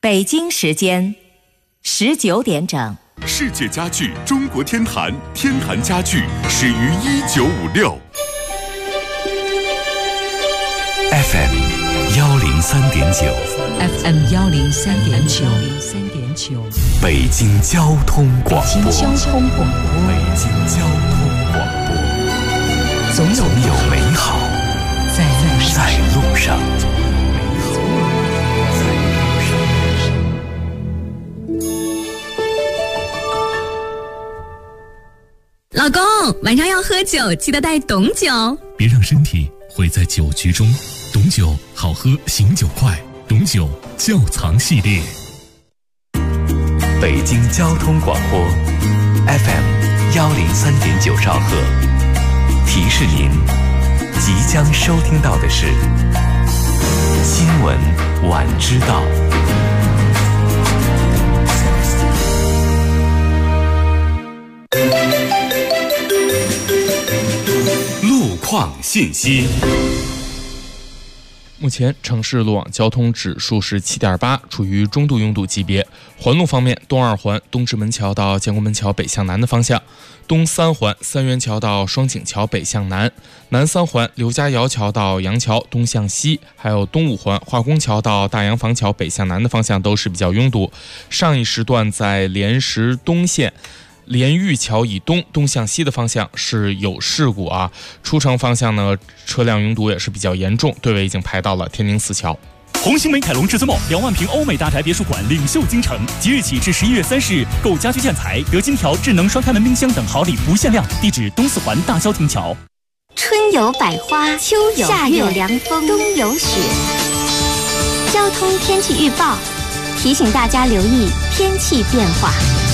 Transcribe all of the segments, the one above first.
北京时间19点整。 世界家具中国天坛，天坛家具始于1956。 FM 103.9 FM 103.9 北京交通广播。 北京交通广播。 北京交通广播。总有美好在路上。 老公，晚上要喝酒，记得带董酒。 别让身体毁在酒局中。董酒好喝，醒酒快。董酒窖藏系列。 北京交通广播 FM 103.9兆赫，提示您即将收听到的是新闻晚知道。 路况信息。 目前城市路网交通指数是7.8，处于中度拥堵级别。环路方面，东2环东直门桥到建国门桥北向南的方向，东3环三元桥到双井桥北向南，南3环刘家窑桥到杨桥东向西，还有东5环化工桥到大洋坊桥北向南的方向都是比较拥堵。上一时段在莲石东线连玉桥以东向西的方向是有事故啊，出城方向呢车辆拥堵也是比较严重，队尾已经排到了天宁4桥。 红星美凯龙至尊梦2万平欧美大宅别墅馆领袖京城，即日起至11月30日，购家居建材得金条、智能双开门冰箱等好礼不限量。地址东4环大萧亭桥。 春有百花，秋有夏有凉风，冬有雪。交通天气预报提醒大家留意天气变化。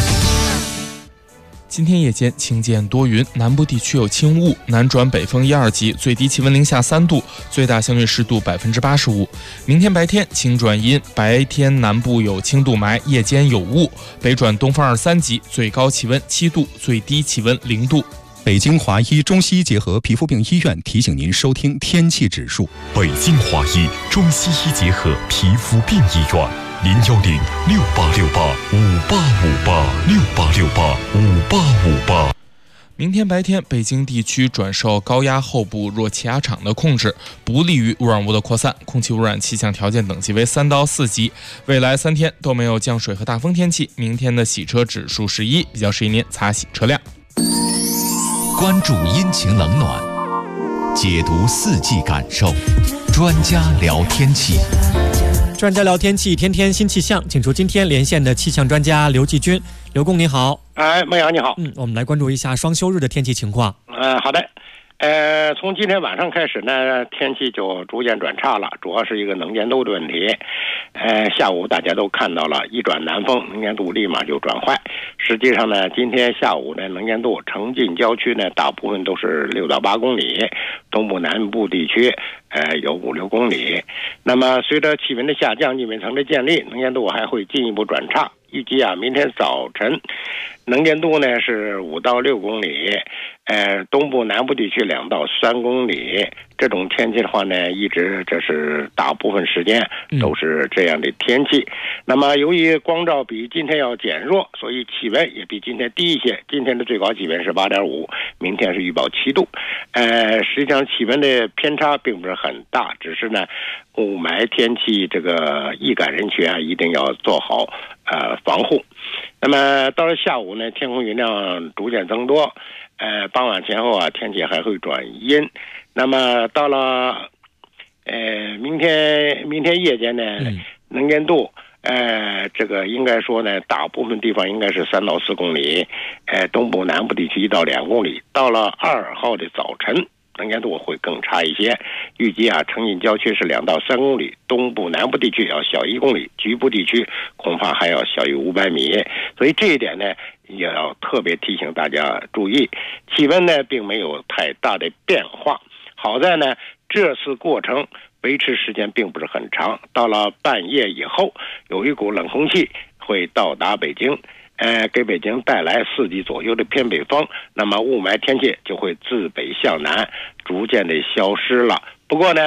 今天夜间晴间多云，南部地区有轻雾，南转北风1、2级，最低气温零下3度，最大相对湿度85%。明天白天晴转阴，白天南部有轻度霾，夜间有雾，北转东风2、3级，最高气温7度，最低气温0度。 北京华医中西医结合皮肤病医院提醒您收听天气指数。 北京华医中西医结合皮肤病医院。0106868585858685858。 明天白天，北京地区转受高压后部弱气压场的控制，不利于污染物的扩散，空气污染气象条件等级为3到4级。未来3天都没有降水和大风天气。明天的洗车指数是1，比较适宜您擦洗车辆。 关注阴晴冷暖，解读四季感受，专家聊天气。 专家聊天气，天天新气象，请出今天连线的气象专家刘继军。刘工您好。 孟阳你好。 我们来关注一下双休日的天气情况。 好的。从今天晚上开始呢，天气就逐渐转差了，主要是一个能见度的问题。下午大家都看到了，一转南风，能见度立马就转坏。实际上呢，今天下午的能见度，城近郊区呢，大部分都是6到8公里，东部南部地区有5、6公里。那么随着气温的下降，积云层的建立，能见度还会进一步转差。预计明天早晨能见度呢是5到6公里，东部南部地区2到3公里。这种天气的话呢，一直这是大部分时间都是这样的天气。那么由于光照比今天要减弱，所以气温也比今天低一些。今天的最高气温是8.5，明天是预报7度。实际上气温的偏差并不是很大，只是呢雾霾天气这个易感人群一定要做好防护。那么到了下午呢，天空云量逐渐增多，傍晚前后天气还会转阴。那么到了明天夜间呢，能见度这个应该说呢，大部分地方应该是3到4公里，东部南部地区1到2公里。到了2号的早晨，能见度会更差一些，预计城近郊区是2到3公里，东部南部地区要小1公里，局部地区恐怕还要小于500米。所以这一点呢，也要特别提醒大家注意。气温呢并没有太大的变化，好在呢这次过程维持时间并不是很长，到了半夜以后，有一股冷空气会到达北京，给北京带来4级左右的偏北风，那么雾霾天气就会自北向南逐渐的消失了。不过呢，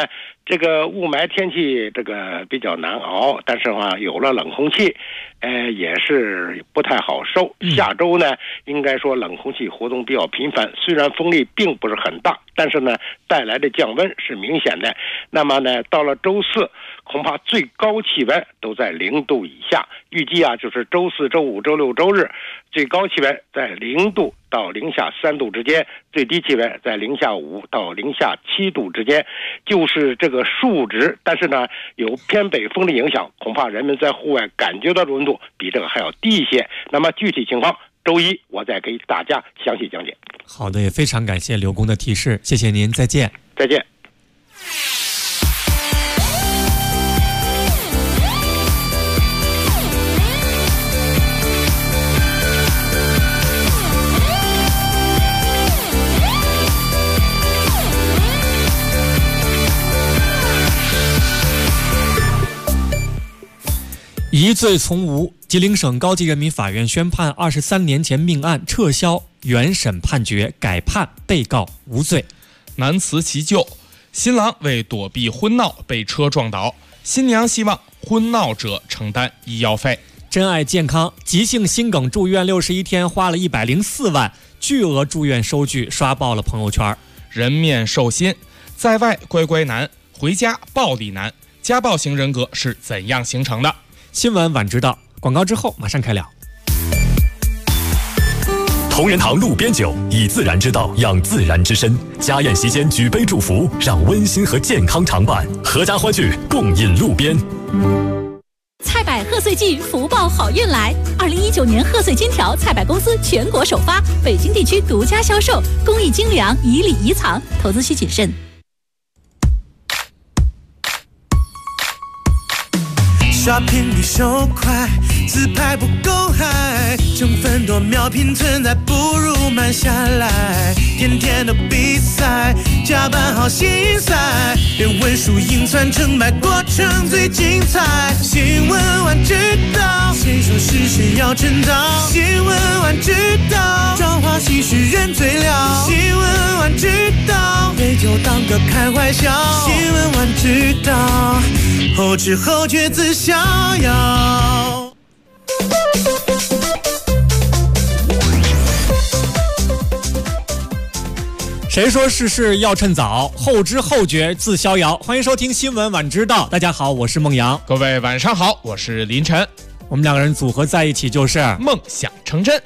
这个雾霾天气这个比较难熬，但是有了冷空气，也是不太好受。下周呢，应该说冷空气活动比较频繁，虽然风力并不是很大，但是呢，带来的降温是明显的。那么呢，到了周四，恐怕最高气温都在0度以下。预计就是周四周五周六周日，最高气温在0度到零下3度之间，最低气温在零下5到零下7度之间，就是这个数值。但是呢，有偏北风的影响，恐怕人们在户外感觉到的温度比这个还要低一些。那么具体情况，周一我再给大家详细讲解。 好的，也非常感谢刘工的提示，谢谢您，再见。 再见。 疑罪从无，吉林省高级人民法院宣判23年前命案撤销原审判决，改判被告无罪。 难辞其咎，新郎为躲避婚闹被车撞倒，新娘希望婚闹者承担医药费。 珍爱健康急性心梗住院61天，花了104万，巨额住院收据刷爆了朋友圈。 人面兽心，在外乖乖男，回家暴力男，家暴型人格是怎样形成的？ 新闻晚知道，广告之后马上开聊。 同仁堂路边酒，以自然之道养自然之身。家宴席间举杯祝福，让温馨和健康常伴。阖家欢聚，共饮路边。 菜百贺岁季，福报好运来！2019年贺岁金条，菜百公司全国首发，北京地区独家销售，工艺精良，以礼宜藏，投资需谨慎。 刷屏率手快，自拍不够嗨，成分多秒拼存在，不如慢下来。天天的比赛，加班好心塞，连文书硬传成败，过程最精彩。新闻晚知道，谁说是谁要称道？新闻晚知道，妆花戏谑人最了。新闻晚知道，杯酒当歌开怀笑。新闻晚知道，后知后觉自逍遥。 谁说事事要趁早，后知后觉自逍遥。欢迎收听新闻晚知道，大家好，我是孟阳。 各位晚上好，我是林晨。 我们两个人组合在一起就是梦想成真。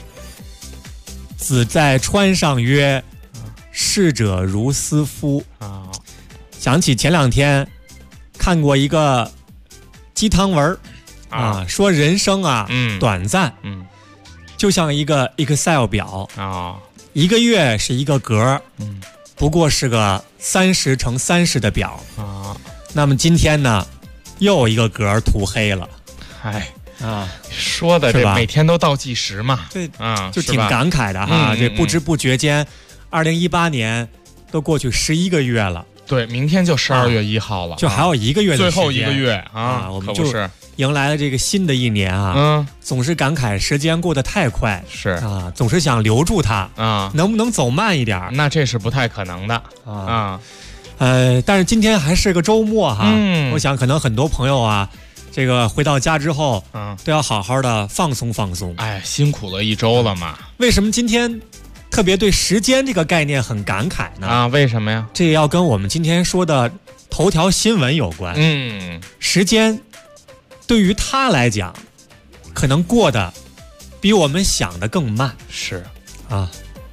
子在川上曰，逝者如斯夫啊。想起前两天看过一个鸡汤文啊，说人生短暂，就像一个 Excel 表啊。一个月是一个格，不过是个30×30的表啊。那么今天呢，又有一个格涂黑了， 说的这每天都倒计时嘛， 对啊，就挺感慨的哈。这不知不觉间，2018年都过去11个月了。 对，明天就12月1号了， 就还有1个月的时间， 最后1个月啊， 我们就迎来了这个新的一年啊。总是感慨时间过得太快， 是啊，总是想留住它啊，能不能走慢一点？ 那这是不太可能的啊。 但是今天还是个周末哈，我想可能很多朋友啊，这个回到家之后，都要好好的放松放松。 哎，辛苦了一周了嘛。 为什么今天特别对时间这个概念很感慨呢？ 啊，为什么呀？ 这也要跟我们今天说的头条新闻有关。时间对于他来讲，可能过得比我们想的更慢。 是啊。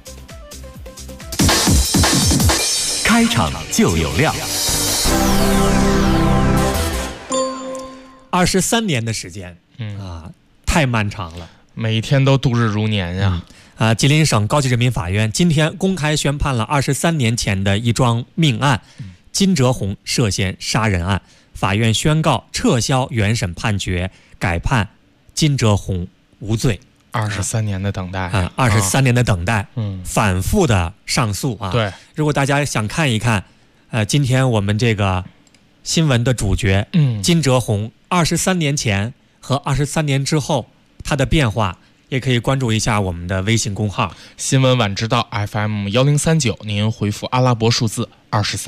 开场就有料。 23年的时间，太漫长了， 每一天都度日如年呀。 吉林省高级人民法院今天公开宣判了23年前的一桩命案，金哲红涉嫌杀人案。法院宣告撤销原审判决，改判金哲红无罪。 23年的等待 23年的等待，反复的上诉啊。 对， 如果大家想看一看，今天我们这个新闻的主角，金哲红23年前和23年之后他的变化，也可以关注一下我们的微信公号新闻晚知道 FM1039，您回复阿拉伯数字23。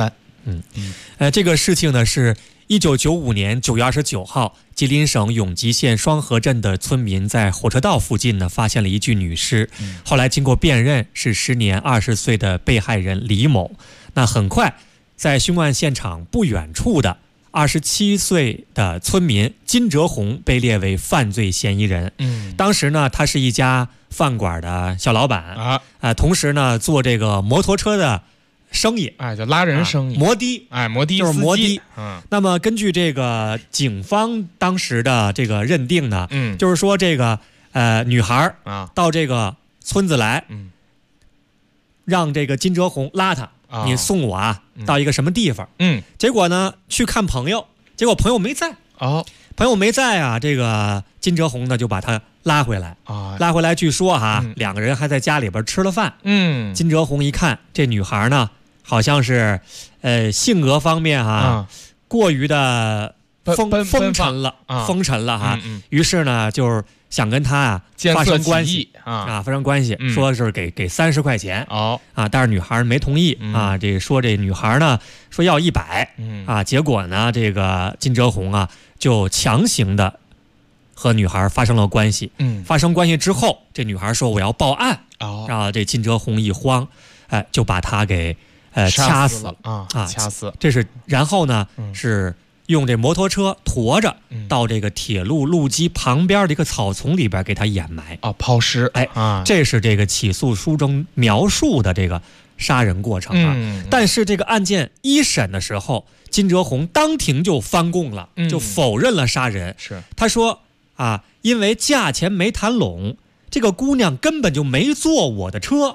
这个事情呢是1995年9月29号，吉林省永吉县双河镇的村民在火车道附近呢发现了一具女尸，后来经过辨认是时年20岁的被害人李某。那很快，在凶案现场不远处的27岁的村民金哲红被列为犯罪嫌疑人。当时呢，他是一家饭馆的小老板同时呢做这个摩托车的生意， 就拉人生意， 摩的， 摩的就是摩的。 那么根据这个警方当时的这个认定呢，就是说这个女孩到这个村子来，让这个金哲红拉她，你送我到一个什么地方？结果呢去看朋友，结果朋友没在。朋友没在这个金哲红呢就把他拉回来拉回来，据说两个人还在家里边吃了饭。金哲红一看这女孩呢好像是性格方面过于的风尘了于是呢就是想跟他发生关系发生关系，说是给30块钱但是女孩没同意这女孩呢说要100结果呢这个金哲红就强行的和女孩发生了关系。发生关系之后，这女孩说我要报案这金哲红一慌就把她给掐死了掐死。 这是然后呢是用这摩托车驮着到这个铁路路基旁边的一个草丛里边给他掩埋抛尸。 这是这个起诉书中描述的这个杀人过程但是这个案件一审的时候，金哲红当庭就翻供了，就否认了杀人。他说因为价钱没谈拢，这个姑娘根本就没坐我的车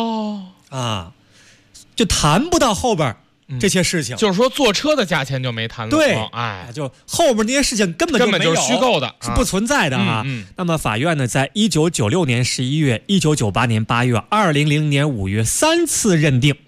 就谈不到后边这些事情， 就是说坐车的价钱就没谈拢。 对，就后面那些事情根本就没有， 就是虚构的， 是不存在的那么法院呢，在1996年11月、1998年8月、2000年5月3次认定，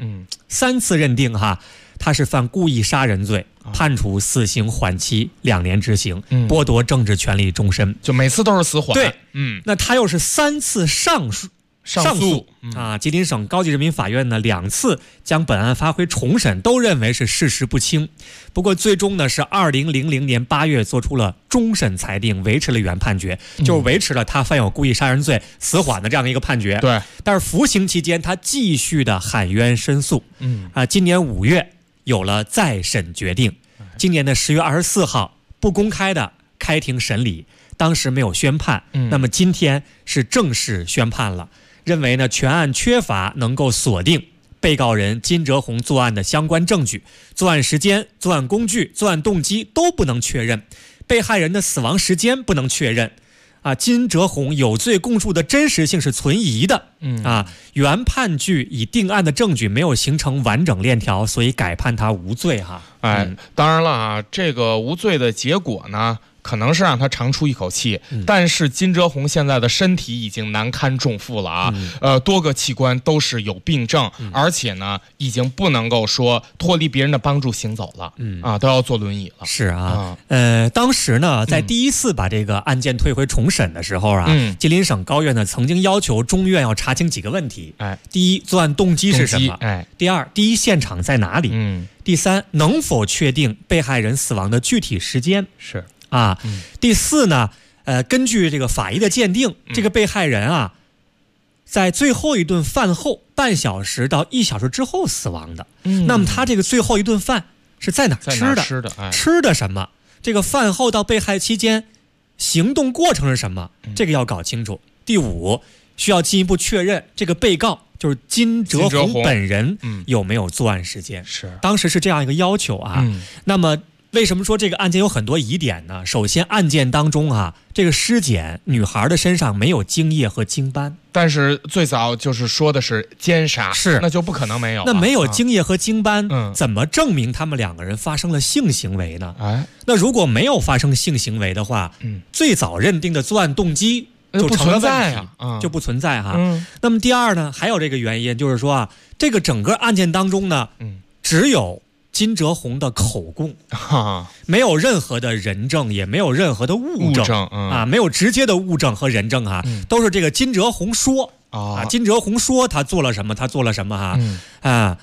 他是犯故意杀人罪，判处死刑缓期2年执行，剥夺政治权利终身， 就每次都是死缓。 对，那他又是3次上诉吉林省高级人民法院呢2次将本案发回重审，都认为是事实不清。不过最终呢是2000年8月做出了终审裁定，维持了原判决，就是维持了他犯有故意杀人罪死缓的这样一个判决。 对， 但是服刑期间他继续的喊冤申诉。今年5月有了再审决定，今年的10月24号不公开的开庭审理，当时没有宣判，那么今天是正式宣判了。认为呢，全案缺乏能够锁定被告人金哲红作案的相关证据，作案时间、作案工具、作案动机都不能确认，被害人的死亡时间不能确认，金哲红有罪供述的真实性是存疑的，原判据已定案的证据没有形成完整链条，所以改判他无罪当然了这个无罪的结果呢，可能是让他长出一口气，但是金哲红现在的身体已经难堪重负了多个器官都是有病症，而且呢已经不能够说脱离别人的帮助行走了，都要坐轮椅了。 是当时呢在第一次把这个案件退回重审的时候吉林省高院呢曾经要求中院要查清几个问题。第一，作案动机是什么？第二，第一现场在哪里？第三，能否确定被害人死亡的具体时间？第四呢，根据这个法医的鉴定，这个被害人在最后一顿饭后半小时到1小时之后死亡的。那么他这个最后一顿饭是在哪吃的？吃的什么？这个饭后到被害期间行动过程是什么？这个要搞清楚。第五，需要进一步确认这个被告就是金哲红本人有没有作案时间。当时是这样一个要求那么为什么说这个案件有很多疑点呢？首先，案件当中这个尸检女孩的身上没有精液和精斑， 但是最早就是说的是奸杀，那就不可能没有。 那没有精液和精斑，怎么证明他们2个人发生了性行为呢？那如果没有发生性行为的话，最早认定的作案动机就成了问题，就不存在那么第二呢，还有这个原因，就是说这个整个案件当中呢，只有金哲红的口供，没有任何的人证，也没有任何的物证没有直接的物证和人证都是这个金哲红说金哲红说他做了什么，他做了什么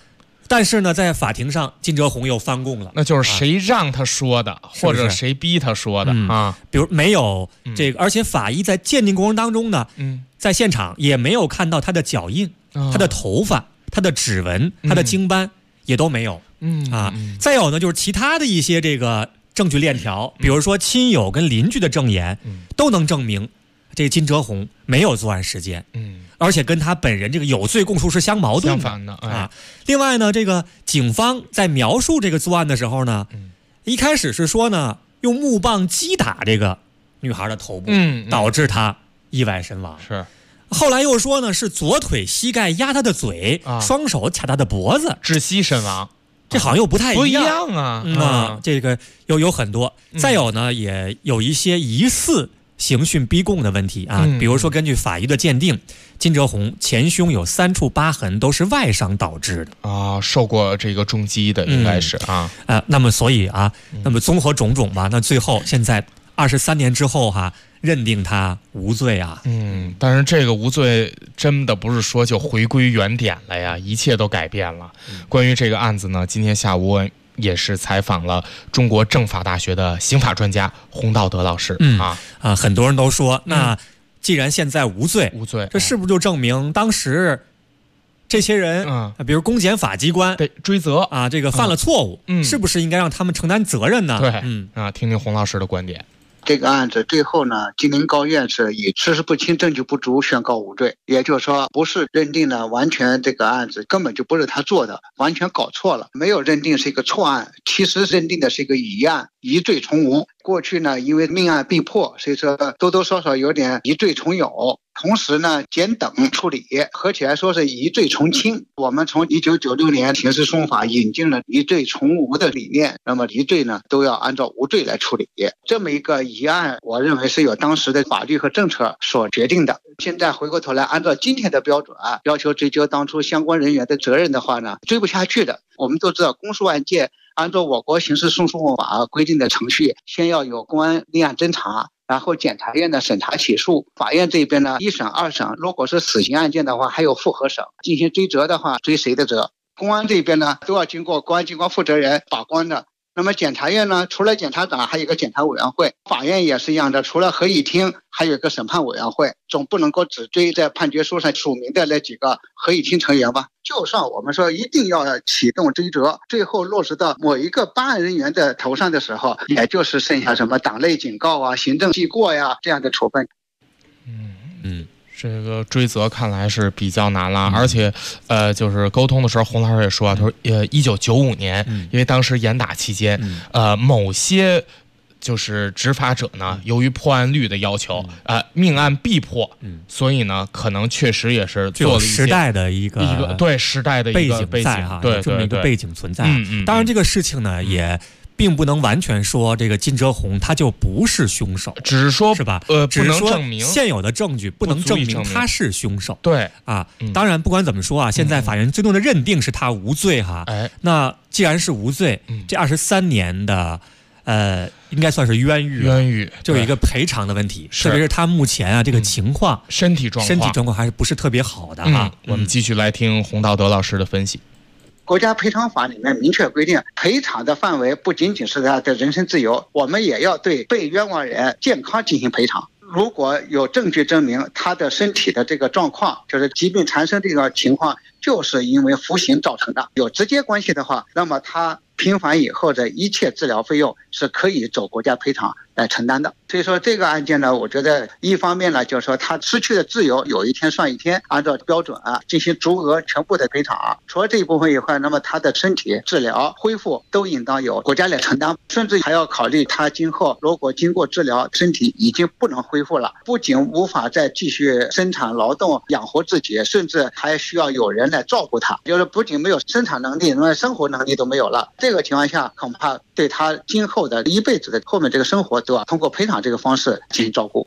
但是呢，在法庭上，金哲宏又翻供了， 那就是谁让他说的，或者谁逼他说的啊？ 比如没有这个，而且法医在鉴定过程当中呢，在现场也没有看到他的脚印、他的头发、他的指纹、他的经斑也都没有。再有呢，就是其他的一些这个证据链条，比如说亲友跟邻居的证言，都能证明这个金哲宏没有作案时间，而且跟他本人这个有罪供述是相矛盾的， 相反的啊。另外呢，这个警方在描述这个作案的时候呢，一开始是说呢，用木棒击打这个女孩的头部，导致她意外身亡。 是， 后来又说呢，是左腿膝盖压她的嘴，双手掐她的脖子， 窒息身亡。 这好像又不太一样啊！ 这个有很多，再有呢，也有一些疑似刑讯逼供的问题啊，比如说根据法医的鉴定，金哲宏前胸有3处疤痕，都是外伤导致的啊，受过这个重击的应该是那么所以那么综合种种吧，那最后现在23年之后认定他无罪啊。 但是这个无罪真的不是说就回归原点了呀，一切都改变了。关于这个案子呢，今天下午也是采访了中国政法大学的刑法专家洪道德老师。 很多人都说，那既然现在无罪，这是不是就证明当时这些人比如公检法机关得追责这个犯了错误，是不是应该让他们承担责任呢？ 对，听听洪老师的观点。 这个案子最后呢，吉林高院是以事实不清、证据不足宣告无罪，也就是说，不是认定了完全这个案子根本就不是他做的，完全搞错了，没有认定是一个错案，其实认定的是一个疑案，疑罪从无。过去呢，因为命案必破，所以说多多少少有点疑罪从有。同时呢，减等处理，合起来说是疑罪从轻。我们从1996年刑事诉讼法引进了疑罪从无的理念，那么疑罪呢都要按照无罪来处理。这么一个疑案，我认为是由当时的法律和政策所决定的。现在回过头来，按照今天的标准要求追究当初相关人员的责任的话呢，追不下去的。我们都知道，公诉案件按照我国刑事诉讼法规定的程序，先要有公安立案侦查，然后检察院的审查起诉，法院这边呢一审二审，如果是死刑案件的话，还有复核审，进行追责的话，追谁的责？公安这边呢都要经过公安机关负责人把关的。那么检察院呢，除了检察长还有一个检察委员会，法院也是一样的，除了合议庭还有一个审判委员会，总不能够只追在判决书上署名的那几个合议庭成员吧。就算我们说一定要启动追责，最后落实到某一个办案人员的头上的时候，也就是剩下什么党内警告行政记过这样的处分。 这个追责看来是比较难了，而且就是沟通的时候，洪老师也说他说1995年，因为当时严打期间，某些就是执法者呢，由于破案率的要求，命案必破，所以呢，可能确实也是做了一些时代的一个对时代的一个背景对这么一个背景存在。当然这个事情呢也并不能完全说这个金哲宏他就不是凶手， 只是说是吧？ 不能证明现有的证据不能证明他是凶手。 对当然不管怎么说现在法院最终的认定是他无罪那既然是无罪，这23年的应该算是冤狱，就有一个赔偿的问题，特别是他目前这个情况， 身体状况还是不是特别好的我们继续来听洪道德老师的分析。 国家赔偿法里面明确规定，赔偿的范围不仅仅是他的人身自由，我们也要对被冤枉人健康进行赔偿。如果有证据证明他的身体的这个状况，就是疾病缠身这个情况，就是因为服刑造成的，有直接关系的话，那么他平反以后的一切治疗费用是可以走国家赔偿来承担的。所以说这个案件呢，我觉得一方面呢，就是说他失去的自由有一天算一天，按照标准进行足额全部的赔偿。除了这一部分以外，那么他的身体治疗恢复都应当由国家来承担，甚至还要考虑他今后如果经过治疗，身体已经不能恢复了，不仅无法再继续生产劳动养活自己，甚至还需要有人来照顾他，就是不仅没有生产能力，那生活能力都没有了。这个情况下，恐怕对他今后的一辈子的后面这个生活都要通过赔偿这个方式进行照顾。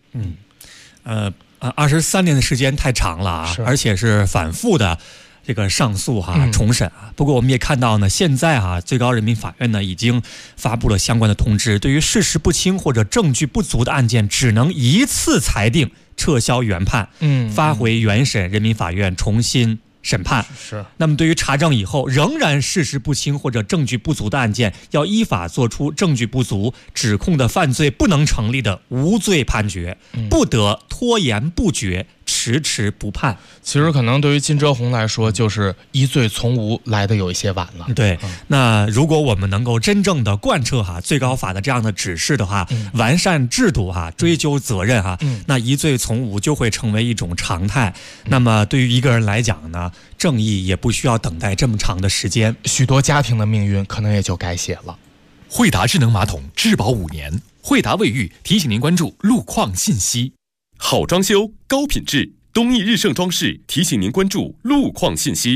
23年的时间太长了而且是反复的这个上诉重审不过我们也看到呢，现在最高人民法院呢已经发布了相关的通知，对于事实不清或者证据不足的案件，只能一次裁定撤销原判，发回原审人民法院重新审判。 是。 那么对于查证以后仍然事实不清或者证据不足的案件，要依法作出证据不足、指控的犯罪不能成立的无罪判决，不得拖延不决、迟迟不判。 其实可能对于金哲宏来说，就是疑罪从无来的有一些晚了。 对，那如果我们能够真正的贯彻最高法的这样的指示的话，完善制度追究责任那疑罪从无就会成为一种常态。那么对于一个人来讲呢，正义也不需要等待这么长的时间， 许多家庭的命运可能也就改写了。 惠达智能马桶质保5年，惠达卫浴提醒您关注路况信息。 好装修，高品质，东益日盛装饰提醒您关注路况信息。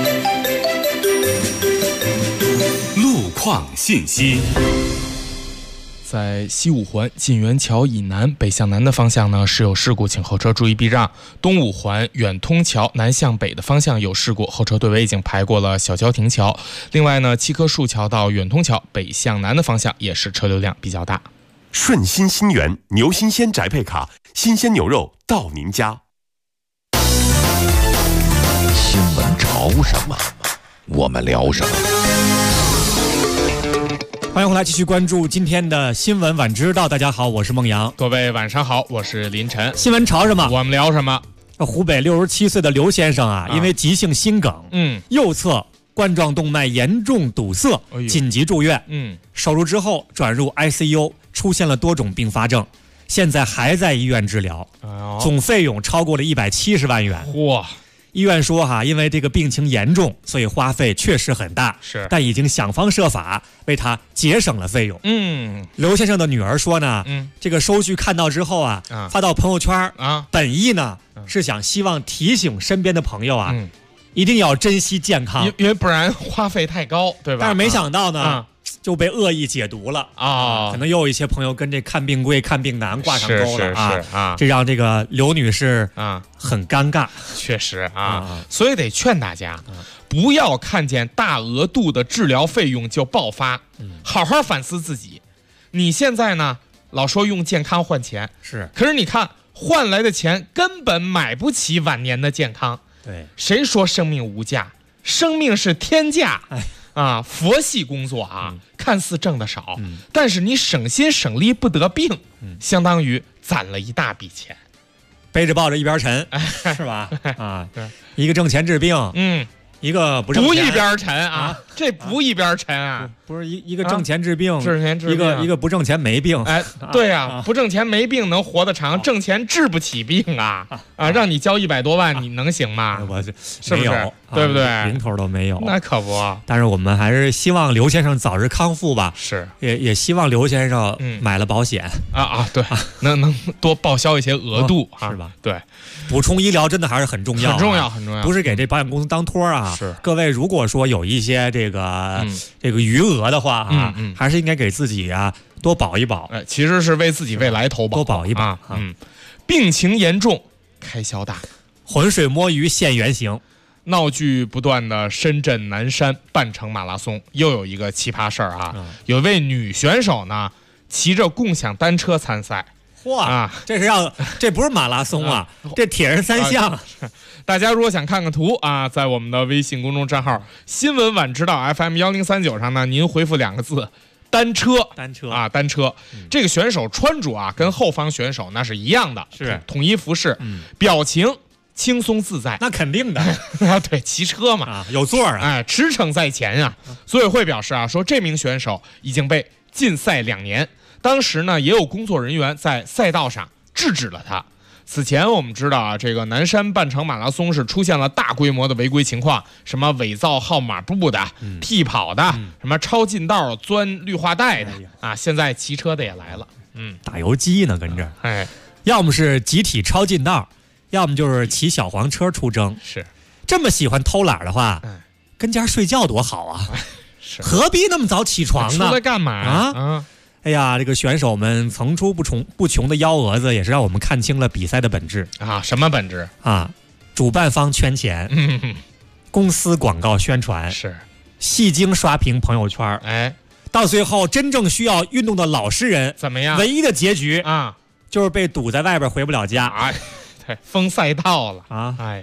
路况信息。在西五环锦园桥以南北向南的方向呢是有事故，请后车注意避让。东五环远通桥南向北的方向有事故，后车队尾已经排过了小郊亭桥。另外呢，七棵树桥到远通桥北向南的方向也是车流量比较大。 顺心新源牛新鲜宅配卡，新鲜牛肉到您家。 新闻潮什么，我们聊什么。 欢迎回来，继续关注今天的新闻晚知道。大家好，我是孟阳。 各位晚上好，我是林晨。 新闻潮什么， 我们聊什么。 湖北67岁的刘先生因为急性心梗，右侧冠状动脉严重堵塞，紧急住院。手术之后转入 ICU， 出现了多种并发症，现在还在医院治疗，总费用超过了170万元。 哇！ 医院说因为这个病情严重，所以花费确实很大，但已经想方设法为他节省了费用。刘先生的女儿说呢，这个收据看到之后发到朋友圈本意呢是想希望提醒身边的朋友一定要珍惜健康， 因为不然花费太高，对吧？ 但是没想到呢就被恶意解读了可能又有一些朋友跟这看病贵看病难挂上钩了这让这个刘女士很尴尬。 确实所以得劝大家不要看见大额度的治疗费用就爆发，好好反思自己。你现在呢老说用健康换钱，可是你看换来的钱根本买不起晚年的健康。 对， 谁说生命无价？生命是天价。佛系工作看似挣得少，但是你省心省力不得病，相当于攒了一大笔钱， 背着抱着一边沉，是吧？一个挣钱治病，一个不挣钱不一边沉这不一边沉不是一个挣钱治病， 一个不挣钱没病。 对不挣钱没病能活得长，挣钱治不起病让你交100多万，你能行吗？ 我是不是？对不对？ 零头都没有， 那可不。 但是我们还是希望刘先生早日康复吧。也希望刘先生买了保险对，能多报销一些额度是吧？ 对， 补充医疗真的还是很重要， 很重要，很重要。 不是给这保险公司当托各位如果说有一些这个余额的话还是应该给自己多保一保。 其实是为自己未来投保， 多保一保病情严重，开销大， 浑水摸鱼现原形。 闹剧不断的深圳南山半程马拉松又有一个奇葩事儿有一位女选手呢骑着共享单车参赛。 这不是马拉松这铁人三项。 大家如果想看看图在我们的微信公众账号新闻晚知道 FM1039上呢，您回复2个字单车。单车这个选手穿着跟后方选手那是一样的，统一服饰，表情轻松自在， 那肯定的对，骑车嘛有座驰骋在前组委会表示说这名选手已经被禁赛2年，当时呢也有工作人员在赛道上制止了他。此前我们知道这个南山半程马拉松是出现了大规模的违规情况，什么伪造号码布的、替跑的，什么超近道钻绿化带的现在骑车的也来了， 打游击呢跟着要么是集体超近道，要么就是骑小黄车出征。这么喜欢偷懒的话跟家睡觉多好何必那么早起床呢？ 出来干嘛哎呀，这个选手们层出不穷的幺蛾子，也是让我们看清了比赛的本质什么本质主办方圈钱，公司广告宣传，戏精刷屏朋友圈，到最后真正需要运动的老实人怎么样？ 唯一的结局就是被堵在外边回不了家对，封赛道了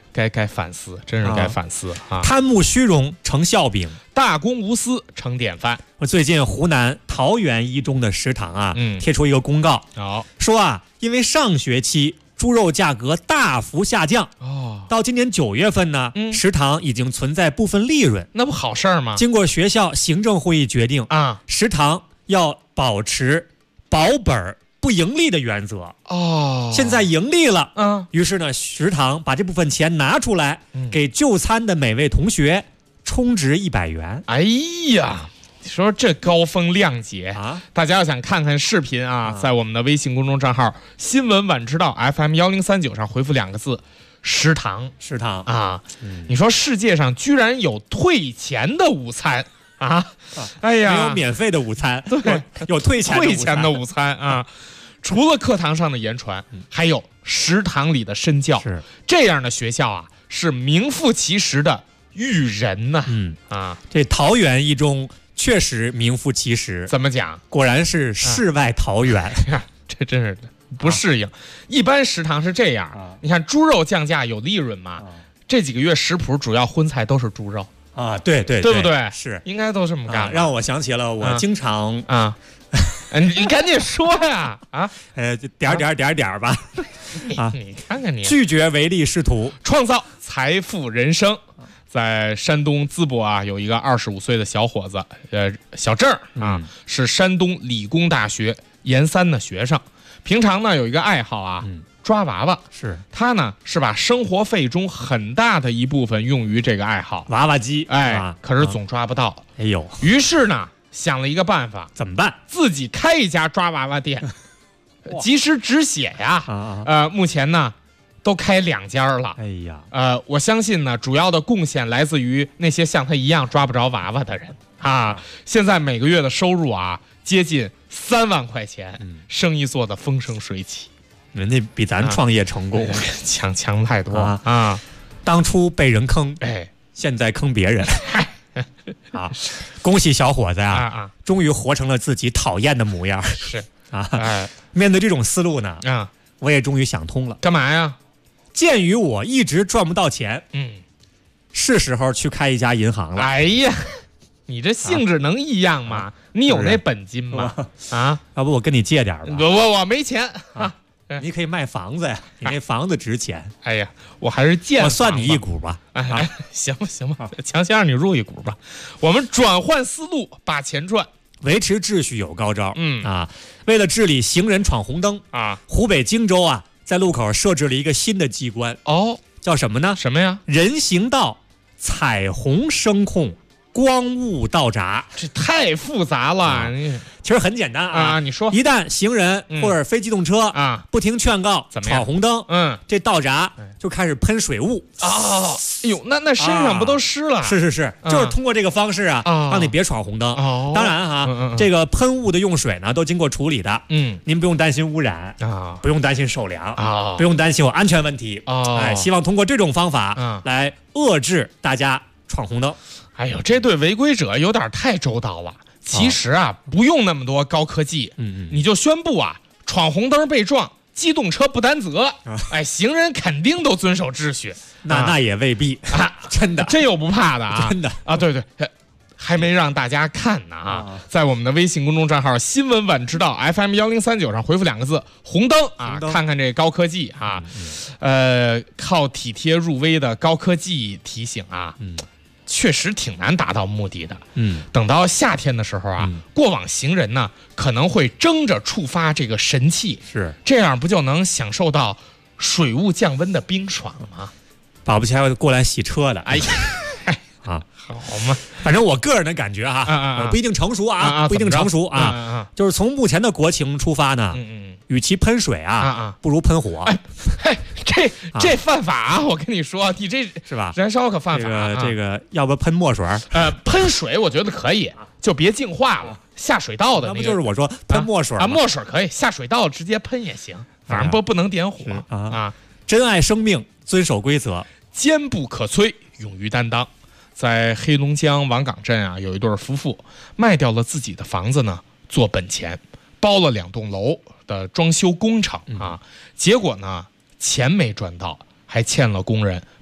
该反思，真是该反思啊！ 贪慕虚荣成笑柄， 大公无私成典范。 我最近湖南桃源一中的食堂啊，贴出一个公告，说啊，因为上学期猪肉价格大幅下降，到今年9月份呢，食堂已经存在部分利润， 那不好事儿吗？ 经过学校行政会议决定啊， 食堂要保持保本不盈利的原则。现在盈利了，于是呢，食堂把这部分钱拿出来，给就餐的每位同学充值100元。 哎呀，你说这高风亮节啊！大家要想看看视频啊，在我们的微信公众账号“新闻晚知道 FM1039” 上回复2个字“食堂”。 食堂啊，你说世界上居然有退钱的午餐啊！哎呀， 没有免费的午餐， 对， 有退钱的午餐啊！除了课堂上的言传，还有食堂里的身教。 是这样的学校啊，是名副其实的育人呐。 这桃源一中确实名副其实。 怎么讲？ 果然是世外桃源。 这真是不适应。一般食堂是这样，你看猪肉降价有利润嘛？这几个月食谱主要荤菜都是猪肉啊，对不对？ 是应该都这么干。 让我想起了我经常你赶紧说呀！ 点吧。 你看看你， 拒绝唯利是图， 创造财富人生。在山东淄博啊，有一个25岁的小伙子，小郑啊，是山东理工大学研3的学生。平常呢有一个爱好啊，抓娃娃。 是他呢是把生活费中很大的一部分用于这个爱好， 娃娃机。 可是总抓不到。 哎呦， 于是呢想了一个办法， 怎么办？ 自己开一家抓娃娃店，及时止血呀。目前呢都开2家了。 哎呀， 我相信呢，主要的贡献来自于那些像他一样抓不着娃娃的人啊。现在每个月的收入啊，接近3万块钱，生意做得风生水起。 人家比咱创业成功强太多啊！ 当初被人坑，现在坑别人。恭喜小伙子呀！终于活成了自己讨厌的模样。 是面对这种思路呢，我也终于想通了。 干嘛呀？ 鉴于我一直赚不到钱，是时候去开一家银行了。 哎呀，你这性质能一样吗？你有那本金吗？ 要不我跟你借点吧？ 我没钱啊。 你可以卖房子呀，你那房子值钱。 哎呀，我还是建， 我算你一股吧。 行吧，强先让你入一股吧。我们转换思路，把钱赚。 维持秩序有高招。为了治理行人闯红灯湖北荆州啊，在路口设置了一个新的机关。叫什么呢？ 什么呀？ 人行道彩虹声控光雾道闸。 这太复杂了。 其实很简单啊。 你说， 一旦行人或者非机动车不听劝告闯红灯，这道闸就开始喷水雾。 哎呦，那身上不都湿了？ 是，就是通过这个方式啊，让你别闯红灯。当然这个喷雾的用水呢，都经过处理的。您不用担心污染不用担心受凉不用担心有安全问题。希望通过这种方法来遏制大家闯红灯。 哎呦，这对违规者有点太周到了。其实不用那么多高科技，你就宣布闯红灯被撞，机动车不担责。行人肯定都遵守秩序。 那也未必真的， 真有不怕的真的对，还没让大家看呢在我们的微信公众账号新闻晚知道 FM1039 上回复2个字红灯看看这高科技靠体贴入微的高科技提醒确实挺难达到目的的。等到夏天的时候过往行人呢可能会争着触发这个神器， 是这样不就能享受到水雾降温的冰爽吗？ 保不齐还会过来洗车的。 哎呀，好嘛， 反正我个人的感觉不一定成熟不一定成熟就是从目前的国情出发呢，与其喷水不如喷火。 这犯法我跟你说，你这是吧？ 燃烧可犯法。 这个要不喷墨水？ 喷水我觉得可以，就别净化了。下水道的那个， 不就是我说喷墨水墨水可以，下水道直接喷也行，反正不能点火珍爱生命，遵守规则， 坚不可摧，勇于担当。在黑龙江王岗镇有一对夫妇卖掉了自己的房子呢，做本钱，包了2栋楼的装修工程结果呢钱没赚到，还欠了工人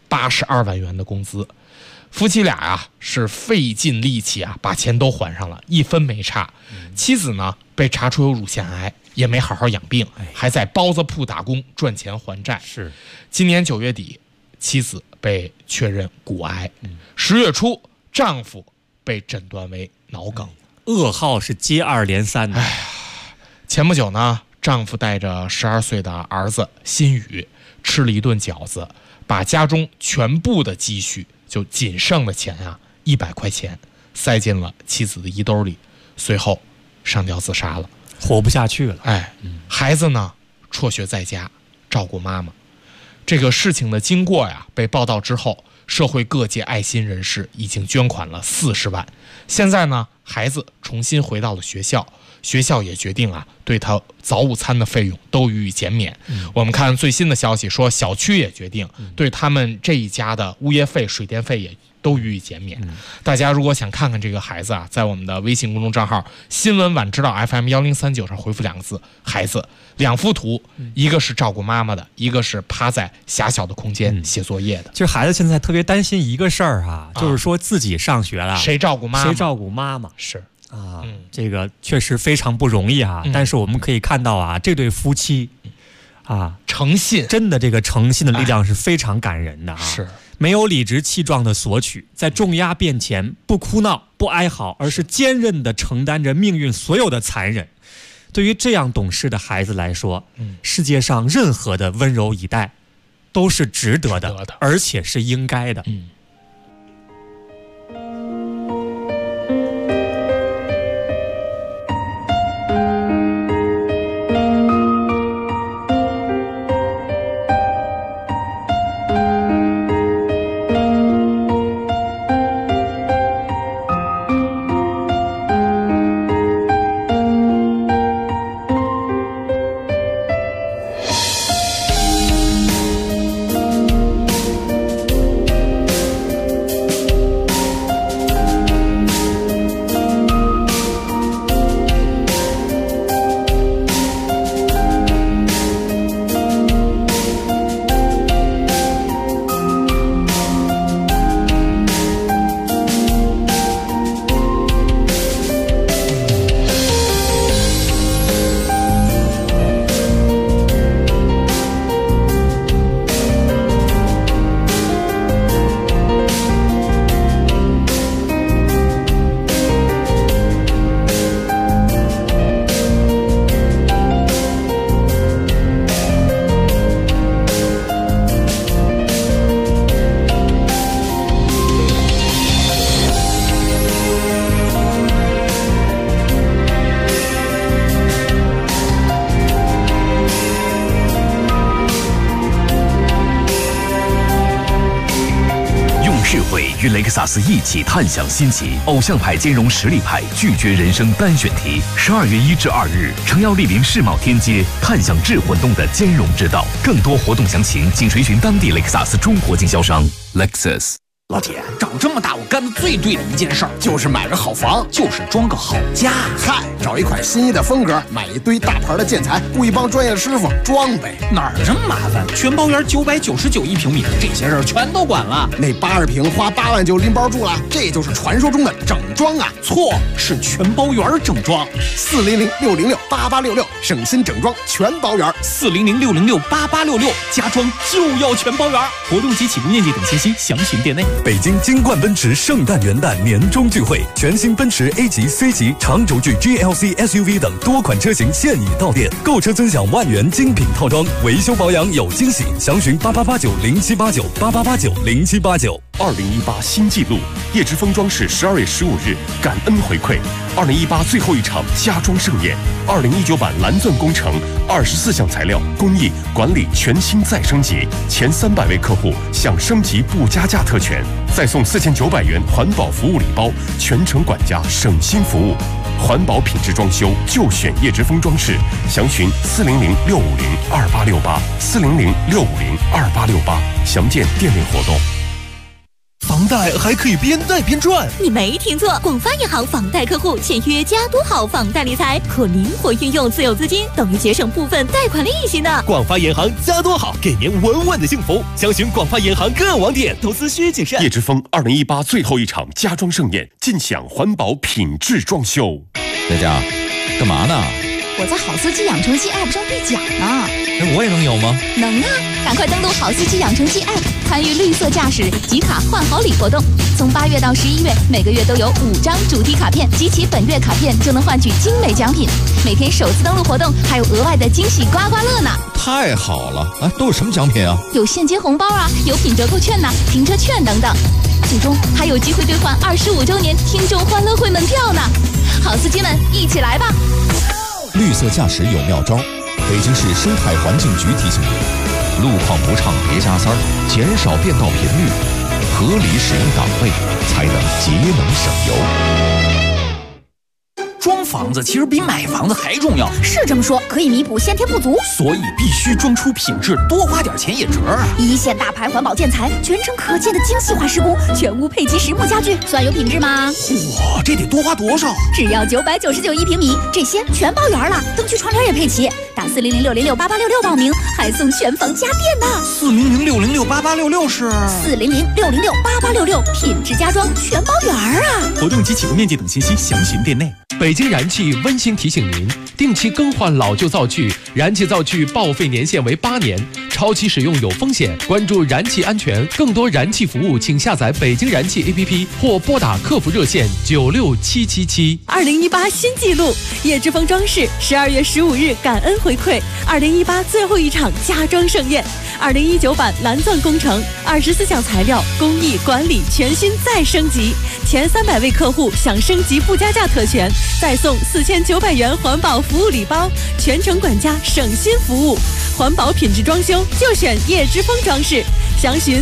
82万元的工资。夫妻俩啊是费尽力气啊把钱都还上了，一分没差。妻子呢被查出有乳腺癌，也没好好养病，还在包子铺打工赚钱还债。 是， 今年9月底，妻子被确认骨癌，10月初丈夫被诊断为脑梗， 噩耗是接二连三的。 前不久呢，丈夫带着12岁的儿子新宇吃了一顿饺子，把家中全部的积蓄，就仅剩的钱啊100块钱塞进了妻子的衣兜里，随后上吊自杀了， 活不下去了。 孩子呢辍学在家照顾妈妈。这个事情的经过呀被报道之后，社会各界爱心人士已经捐款了40万。现在呢，孩子重新回到了学校，学校也决定啊对他早午餐的费用都予以减免。我们看最新的消息说，小区也决定对他们这一家的物业费、水电费也都予以减免。大家如果想看看这个孩子啊，在我们的微信公众账号新闻晚知道 FM1039上回复2个字孩子，2幅图，一个是照顾妈妈的，一个是趴在狭小的空间写作业的。 其实孩子现在特别担心一个事儿啊，就是说自己上学了， 谁照顾妈妈？ 谁照顾妈妈？ 是啊，这个确实非常不容易啊。但是我们可以看到啊，这对夫妻啊， 诚信， 真的这个诚信的力量是非常感人的啊。 是。 没有理直气壮的索取，在重压面前不哭闹不哀嚎，而是坚韧地承担着命运所有的残忍。对于这样懂事的孩子来说，世界上任何的温柔以待都是值得的，而且是应该的。 与雷克萨斯一起探向新奇，偶像派兼容实力派，拒绝人生单选题。12月1至2日，诚邀莅临世贸天阶，探向智混动的兼容之道。更多活动详情，请垂询当地雷克萨斯中国经销商 Lexus。 老铁，长这么大我干的最对的一件事儿，就是买个好房，就是装个好家。 嗨，找一款心仪的风格，买一堆大牌的建材，雇一帮专业的师傅装呗。 哪儿这么麻烦？全包圆999一平米，这些事儿全都管了。 那80平花8万就拎包住了，这就是传说中的整装啊！ 错，是全包圆整装。 400-606-8866，省心整装全包圆。 400-606-8866，家装就要全包圆。活动及起步面积等信息详询店内。 北京金冠奔驰圣诞元旦年终聚会，全新奔驰 A 级、C 级、长轴距 GLC SUV 等多款车型现已到店，购车尊享万元精品套装，维修保养有惊喜，详询8889078988890789。 2018新纪录，叶之峰装饰12月15日感恩回馈，2018最后一场家装盛宴，2019版蓝钻工程24项材料工艺管理全新再升级，前300位客户享升级不加价特权，再送4900元环保服务礼包，全程管家省心服务，环保品质装修就选叶之峰装饰，详询400-650-2868，400-650-2868，详见店内活动。 房贷还可以边贷边赚。 你没听错，广发银行房贷客户签约加多好房贷理财，可灵活运用自有资金，等于节省部分贷款利息呢。 广发银行加多好，给您稳稳的幸福。详询广发银行各网点，投资需谨慎。 叶之峰2018最后一场家装盛宴，尽享环保品质装修。 在家干嘛呢？ 我在好司机养成记 App 上兑奖呢。 我也能有吗？ 能啊！赶快登录好司机养成记 App， 参与绿色驾驶集卡换好礼活动。从8月到11月，每个月都有5张主题卡片，集齐本月卡片就能换取精美奖品。每天首次登录活动还有额外的惊喜刮刮乐呢！ 太好了！啊，都有什么奖品啊？ 有现金红包啊，有品折扣券呐、停车券等等。最终还有机会兑换25周年听众欢乐会门票呢！好司机们，一起来吧！ 绿色驾驶有妙招，北京市生态环境局提醒您：路况不畅别加塞儿，减少变道频率，合理使用档位，才能节能省油。 装房子其实比买房子还重要， 是这么说，可以弥补先天不足， 所以必须装出品质，多花点钱也值啊！ 一线大牌环保建材，全程可见的精细化施工，全屋配齐实木家具，算有品质吗？ 哇，这得多花多少？ 只要999一平米，这些全包圆了，灯具窗帘也配齐。打400-606-8866报名，还送全房家电呢。 400-606-8866是 400-606-8866，品质家装全包圆啊！ 活动及起步面积等信息详询店内。 北京燃气温馨提醒您，定期更换老旧灶具，燃气灶具报废年限为8年，超期使用有风险。关注燃气安全，更多燃气服务，请下载北京燃气 APP 或拨打客服热线96777。 2018新纪录，叶之峰装饰12月15日感恩回馈2018最后一场家装盛宴，2019版蓝钻工程24项材料工艺管理全新再升级，前300位客户享升级不加价特权，再送4900元环保服务礼包，全程管家省心服务，环保品质装修就选叶之峰装饰，详询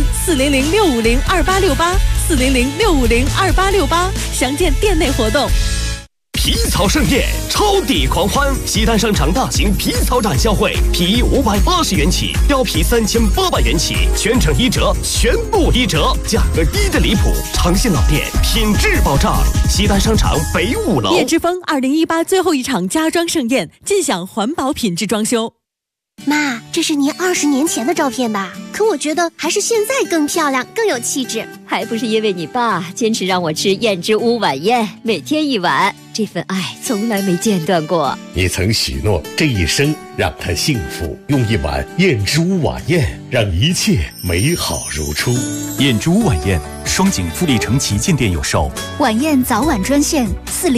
400-650-2868，400-650-2868，详见店内活动。 皮草盛宴，超抵狂欢！西单商场大型皮草展销会，皮衣580元起，貂皮3800元起，全程1折，全部1折，价格低得离谱，长线老店，品质保障。西单商场北5楼。 叶之峰2018最后一场家装盛宴，尽享环保品质装修。 妈，这是您20年前的照片吧？可我觉得还是现在更漂亮，更有气质。 还不是因为你爸坚持让我吃燕之屋晚宴，每天1碗，这份爱从来没间断过。 你曾许诺这一生让他幸福，用1碗燕之屋晚宴让一切美好如初。 燕之屋晚宴，双井富力城旗舰店有售。 晚宴早晚专线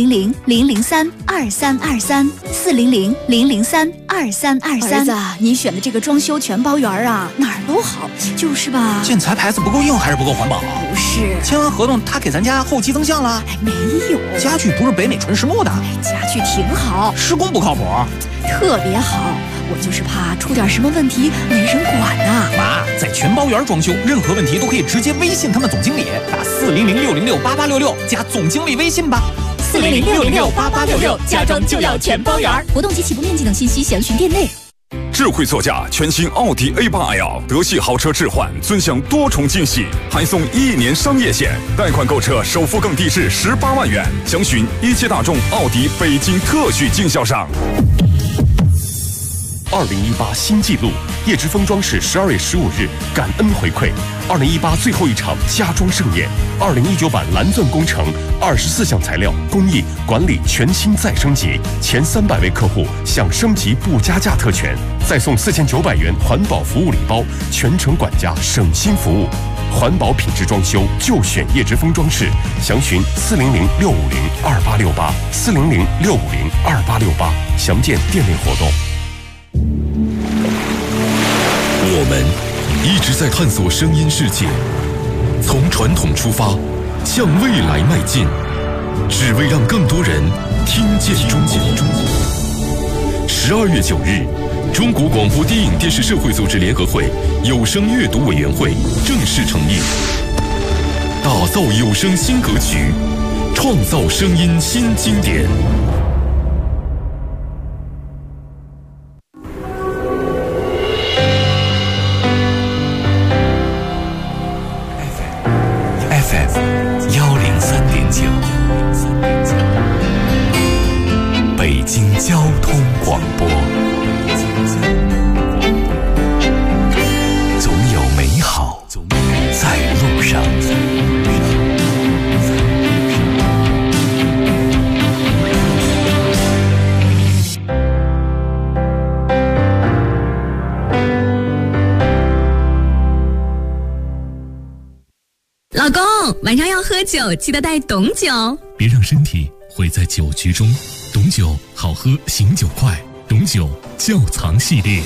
400-003-2323，400-003-2323。儿子，你选的这个装修全包圆啊，哪儿都好，就是吧？ 建材牌子不够硬还是不够环保？ 不是， 签完合同他给咱家后期增项了？ 没有， 家具不是北美纯实木的。 家具挺好， 施工不靠谱， 特别好。我就是怕出点什么问题没人管呐。 妈，在全包圆装修，任何问题都可以直接微信他们总经理，打400-606-8866加总经理微信吧。 400-606-8866，家装就要全包圆。 活动及起步面积等信息详询店内。 智慧座驾全新奥迪 A8L 德系豪车置换，尊享多重惊喜，还送1年商业险，贷款购车首付更低至18万元。详询一汽大众奥迪北京特许经销商。 2018新纪录，叶之峰装饰12月15日感恩回馈2018最后一场家装盛宴，2019版蓝钻工程24项材料工艺管理全新再升级，前300位客户享升级不加价特权，再送4900元环保服务礼包，全程管家省心服务。环保品质装修就选叶之峰装饰，详询400-650-2868，400-650-2868，详见店内活动。 我们一直在探索声音世界，从传统出发，向未来迈进，只为让更多人听见中国。12月9日，中国广播电影电视社会组织联合会有声阅读委员会正式成立，打造有声新格局，创造声音新经典。 交通广播，总有美好在路上。 老公，晚上要喝酒，记得带董酒。 别让身体毁在酒局中，董酒好喝，醒酒快。董酒窖藏系列。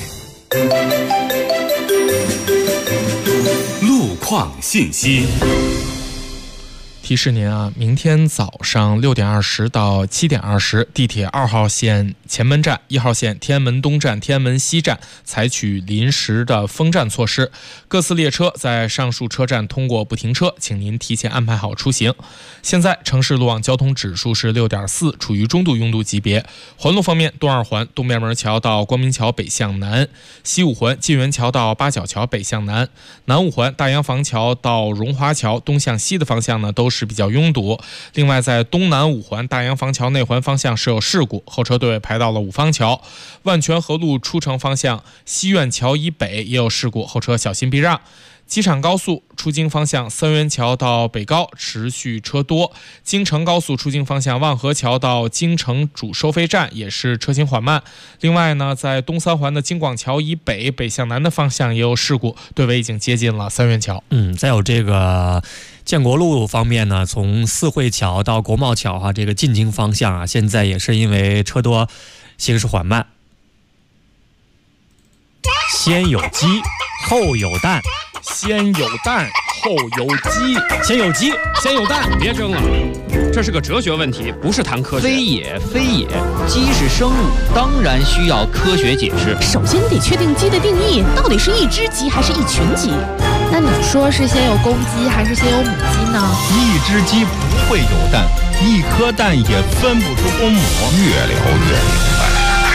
路况信息。 提示您啊，明天早上6点20到7点20，地铁2号线前门站、1号线天安门东站、天安门西站采取临时的封站措施，各次列车在上述车站通过不停车，请您提前安排好出行。现在城市路网交通指数是6.4，处于中度拥堵级别。环路方面，东二环东便门桥到光明桥北向南，西五环晋源桥到八角桥北向南，南五环大洋房桥到荣华桥东向西的方向呢都是比较拥堵。另外，在东南五环大洋房桥内环方向是有事故，后车队排到了五方桥。万泉河路出城方向西苑桥以北也有事故，后车小心避让。机场高速出京方向三元桥到北高持续车多，京承高速出京方向万河桥到京承主收费站也是车行缓慢。另外呢，在东三环的京广桥以北北向南的方向也有事故，队尾已经接近了三元桥。 再有这个建国路方面呢，从四惠桥到国贸桥这个进京方向现在也是因为车多，行驶缓慢。先有鸡，后有蛋。 先有蛋，后有鸡。 先有鸡， 先有蛋。别争了，这是个哲学问题，不是谈科学。 非也，非也，鸡是生物，当然需要科学解释。 首先得确定鸡的定义，到底是一只鸡还是一群鸡？ 那你说是先有公鸡还是先有母鸡呢？ 一只鸡不会有蛋，一颗蛋也分不出公母。 越聊越明白。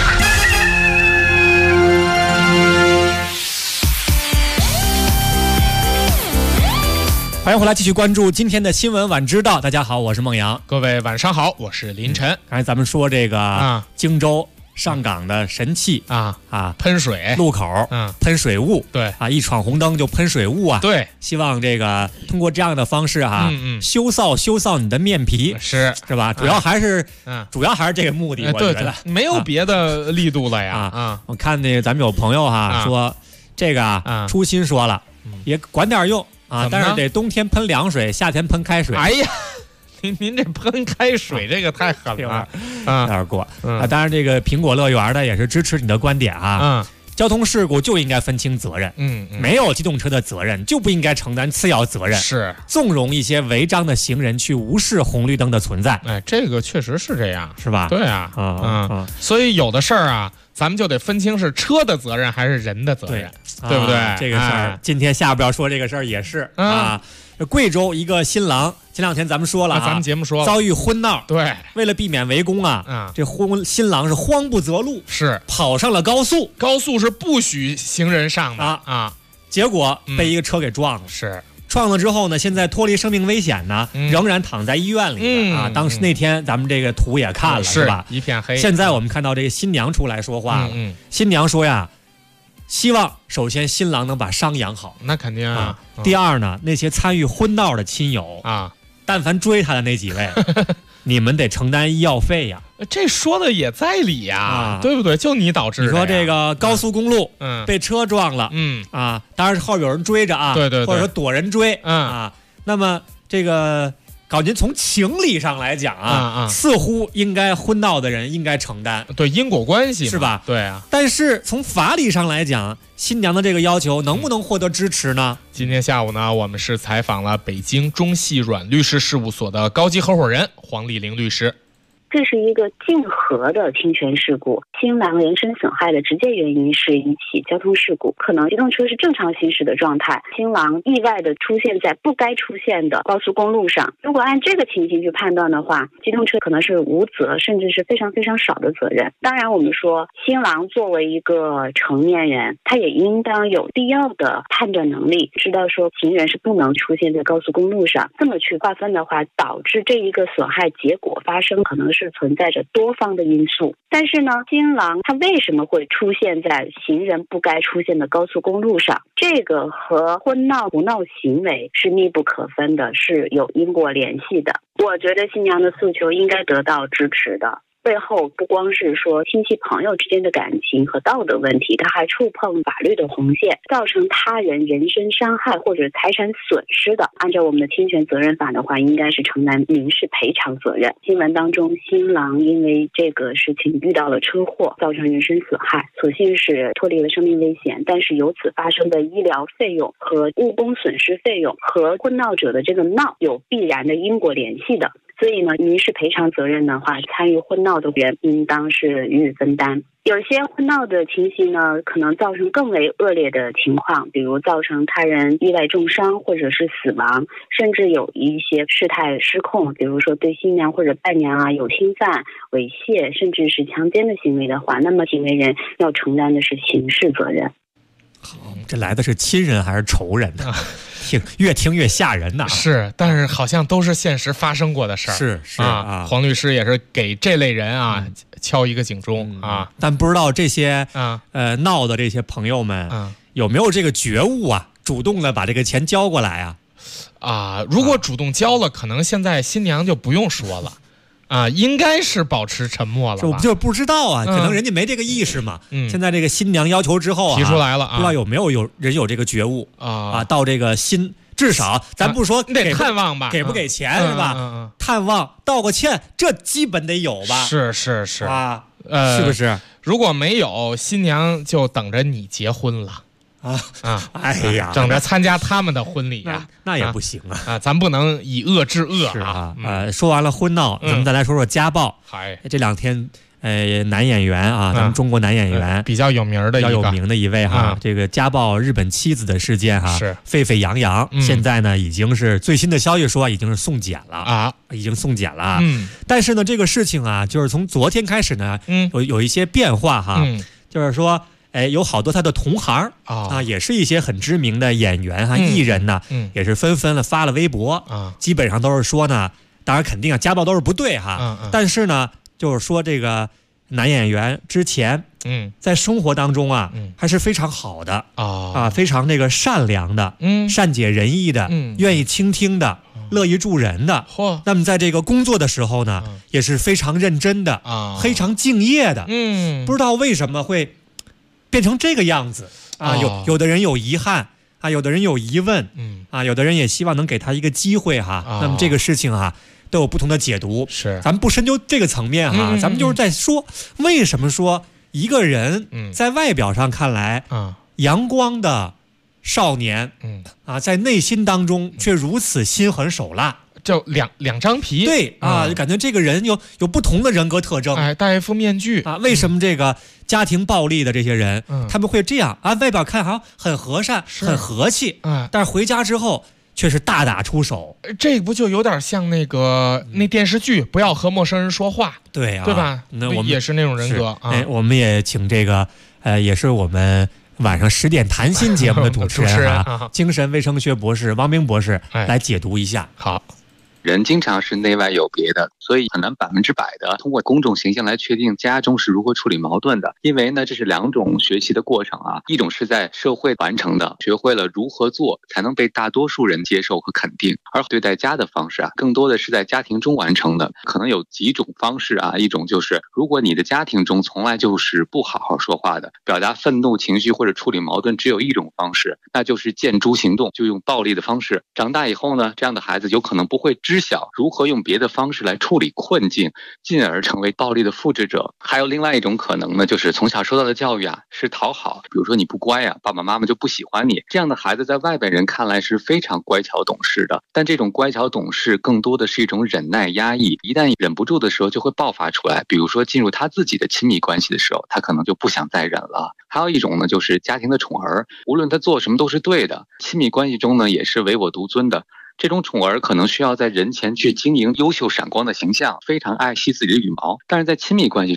欢迎回来，继续关注今天的新闻晚知道。大家好，我是孟阳。 各位晚上好，我是林晨。 刚才咱们说这个荆州上港的神器喷水路口喷水雾， 对一闯红灯就喷水雾对， 希望这个通过这样的方式修臊你的面皮， 是吧？主要还是这个目的，我觉得没有别的力度了呀。 我看那个咱们有朋友说这个初心说了，也管点用。但是得冬天喷凉水，夏天喷开水。 哎呀，您这喷开水这个太狠了， 有点过。当然，这个苹果乐园的也是支持你的观点交通事故就应该分清责任，没有机动车的责任就不应该承担次要责任， 是纵容一些违章的行人去无视红绿灯的存在。 这个确实是这样， 是吧？ 对所以有的事儿咱们就得分清是车的责任还是人的责任，对不对？ 这个事儿，今天下边说这个事儿也是贵州一个新郎，前两天咱们说了咱们节目说了， 遭遇婚闹， 对， 为了避免围攻这新郎是慌不择路， 是跑上了高速， 高速是不许行人上的结果被一个车给撞了， 是。 撞了之后呢，现在脱离生命危险呢，仍然躺在医院里当时那天咱们这个图也看了，是吧？ 一片黑。 现在我们看到这个新娘出来说话了，新娘说呀，希望首先新郎能把伤养好， 那肯定第二呢，那些参与婚闹的亲友但凡追他的那几位，你们得承担医药费呀。 这说的也在理呀，对不对？就你导致的。 你说这个高速公路被车撞了，当然是后边有人追着对， 或者说躲人追那么这个感觉从情理上来讲似乎应该婚闹的人应该承担， 对因果关系是吧？ 对但是从法理上来讲，新娘的这个要求能不能获得支持呢？ 今天下午呢，我们是采访了北京中细软律师事务所的高级合伙人黄丽玲律师。 这是一个竞合的侵权事故，新郎人身损害的直接原因是一起交通事故，可能机动车是正常行驶的状态，新郎意外的出现在不该出现的高速公路上。如果按这个情形去判断的话，机动车可能是无责，甚至是非常非常少的责任。当然我们说，新郎作为一个成年人，他也应当有必要的判断能力，知道说行人是不能出现在高速公路上。这么去划分的话，导致这一个损害结果发生，可能是存在着多方的因素。但是呢，新郎他为什么会出现在行人不该出现的高速公路上？这个和婚闹不闹行为是密不可分的，是有因果联系的。我觉得新娘的诉求应该得到支持的。背后不光是说亲戚朋友之间的感情和道德问题，它还触碰法律的红线，造成他人人身伤害或者财产损失的，按照我们的侵权责任法的话，应该是承担民事赔偿责任。新闻当中，新郎因为这个事情遇到了车祸，造成人身损害，所幸是脱离了生命危险，但是由此发生的医疗费用和误工损失费用和婚闹者的这个闹有必然的因果联系的。所以呢，民事赔偿责任的话，参与婚闹的人应当是予以分担。有些婚闹的情形呢，可能造成更为恶劣的情况，比如造成他人意外重伤或者是死亡，甚至有一些事态失控，比如说对新娘或者伴娘有侵犯、猥亵，甚至是强奸的行为的话，那么行为人要承担的是刑事责任。 好，这来的是亲人还是仇人呢？越听越吓人呐。 是，但是好像都是现实发生过的事儿。 是啊， 黄律师也是给这类人敲一个警钟啊。 但不知道这些闹的这些朋友们有没有这个觉悟啊，主动的把这个钱交过来啊？ 如果主动交了，可能现在新娘就不用说了。应该是保持沉默了吧？ 就不知道啊，可能人家没这个意识嘛。现在这个新娘要求之后提出来了不知道有没有人有这个觉悟到这个至少咱不说得探望吧， 给不给钱是吧？探望道个歉，这基本得有吧？ 是啊，是不是？ 如果没有，新娘就等着你结婚了。 哎呀， 等着参加他们的婚礼那也不行啊！ 咱不能以恶制恶说完了婚闹，咱们再来说说家暴。这两天，男演员咱们中国男演员比较有名的一位这个家暴日本妻子的事件是沸沸扬扬。现在呢，已经是最新的消息说已经是送检了已经送检了。但是呢，这个事情就是从昨天开始呢，有一些变化就是说。有好多他的同行也是一些很知名的演员艺人呢，也是纷纷发了微博基本上都是说呢，当然肯定家暴都是不对但是呢，就是说这个男演员之前在生活当中还是非常好的非常这个善良的善解人意的愿意倾听的乐意助人的。那么在这个工作的时候呢，也是非常认真的非常敬业的。不知道为什么会变成这个样子有的人有遗憾有的人有疑问有的人也希望能给他一个机会那么这个事情都有不同的解读。 是， 咱们不深究这个层面咱们就是在说为什么说一个人在外表上看来阳光的少年在内心当中却如此心狠手辣。 就两张皮， 对就感觉这个人有不同的人格特征， 戴一副面具为什么这个家庭暴力的这些人他们会这样外表看好像很和善很和气但是回家之后却是大打出手。 这不就有点像那电视剧不要和陌生人说话， 对吧？ 那我们也是那种人格我们也请这个也是我们晚上10点谈心节目的主持人精神卫生学博士王明博士来解读一下。 好， 人经常是内外有别的，所以很难100%的通过公众形象来确定家中是如何处理矛盾的。因为呢，这是2种学习的过程一种是在社会完成的，学会了如何做才能被大多数人接受和肯定；而对待家的方式更多的是在家庭中完成的。可能有几种方式一种就是如果你的家庭中从来就是不好好说话的，表达愤怒情绪或者处理矛盾只有一种方式，那就是见诸行动，就用暴力的方式。长大以后呢，这样的孩子有可能不会知晓如何用别的方式来处理困境，进而成为暴力的复制者。还有另外一种可能呢，就是从小受到的教育是讨好，比如说你不乖爸爸妈妈就不喜欢你。这样的孩子在外边人看来是非常乖巧懂事的，但这种乖巧懂事更多的是一种忍耐压抑，一旦忍不住的时候就会爆发出来，比如说进入他自己的亲密关系的时候，他可能就不想再忍了。还有一种呢，就是家庭的宠儿，无论他做什么都是对的，亲密关系中呢也是唯我独尊的。这种宠儿可能需要在人前去经营优秀闪光的形象，非常爱惜自己的羽毛，但是在亲密关系中呢，